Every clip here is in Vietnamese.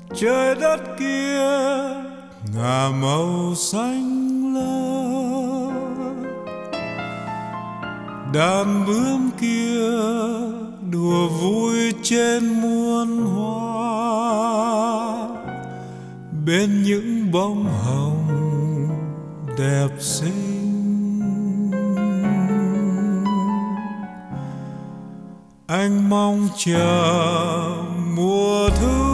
trời đất kia ngả màu xanh lơ, đàn bướm kia đùa vui trên muôn hoa, bên những bông hồng đẹp xinh. Anh mong chờ mùa thu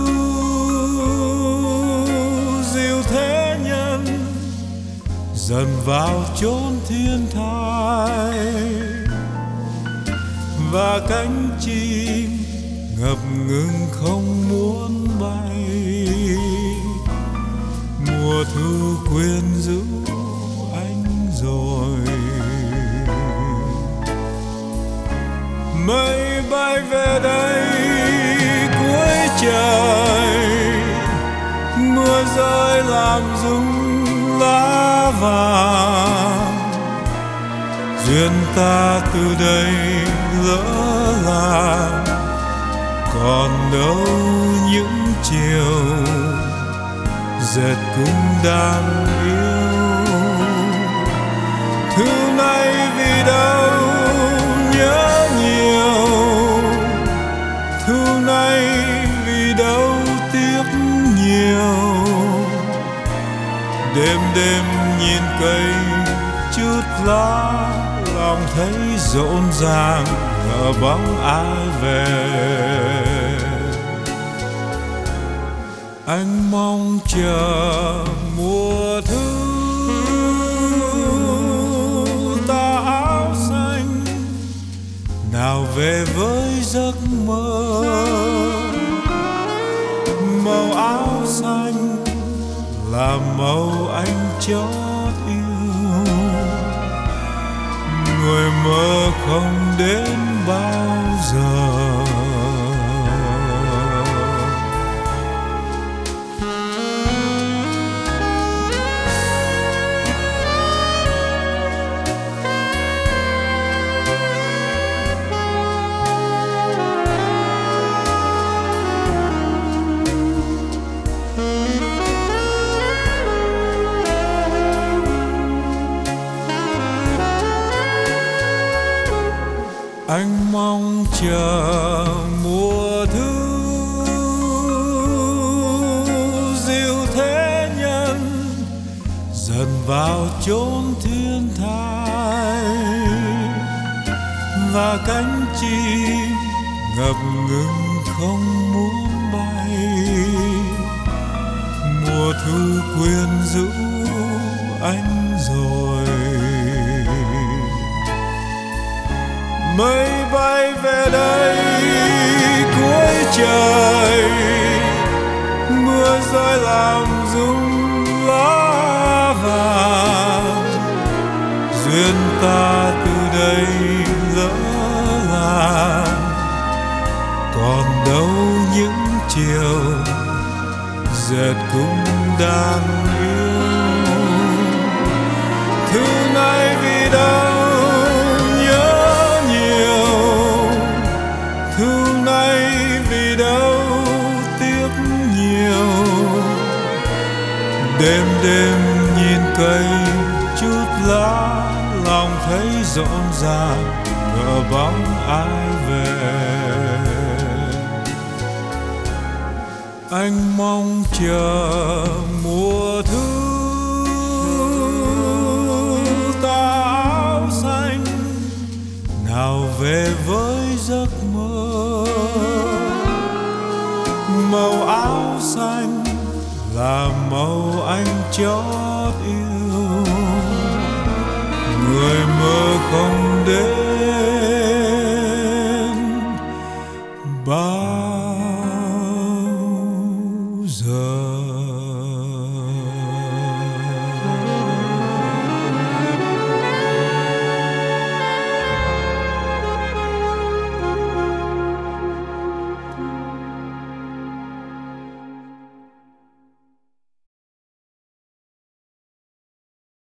dịu thế nhân dần vào chốn thiên thai, và cánh chim ngập ngừng không muốn bay. Mùa thu quyến rũ anh rồi, mây bay về đây cuối trời, mưa rơi làm rung lá vàng. Duyên ta từ đây lỡ làng, còn đâu những chiều dệt cũng đang yêu. Thứ này vì đâu nhớ nhiều, thu này vì đâu tiếc nhiều. Đêm đêm nhìn cây chút lá, lòng thấy rộn ràng ngỡ bóng ai về. Anh mong chờ mùa thu ta áo xanh, nào về với giấc mơ. Màu áo xanh là màu anh chót yêu, người mơ không đến bao giờ. Anh mong chờ mùa thu dịu thế nhân dần vào chốn thiên thai, và cánh chim ngập ngừng không muốn bay. Mùa thu quyến rũ anh rồi, mây bay về đây cuối trời, mưa rơi làm rung lá vàng. Duyên ta từ đây lỡ làng, còn đâu những chiều dệt cũng đang yêu. Thứ này vì đâu đêm đêm nhìn cây chút lá, lòng thấy rộn ràng ngỡ bóng ai về. Anh mong chờ mùa thu ta áo xanh, nào về với giấc mơ. Màu áo xanh là màu anh chót yêu, người mơ không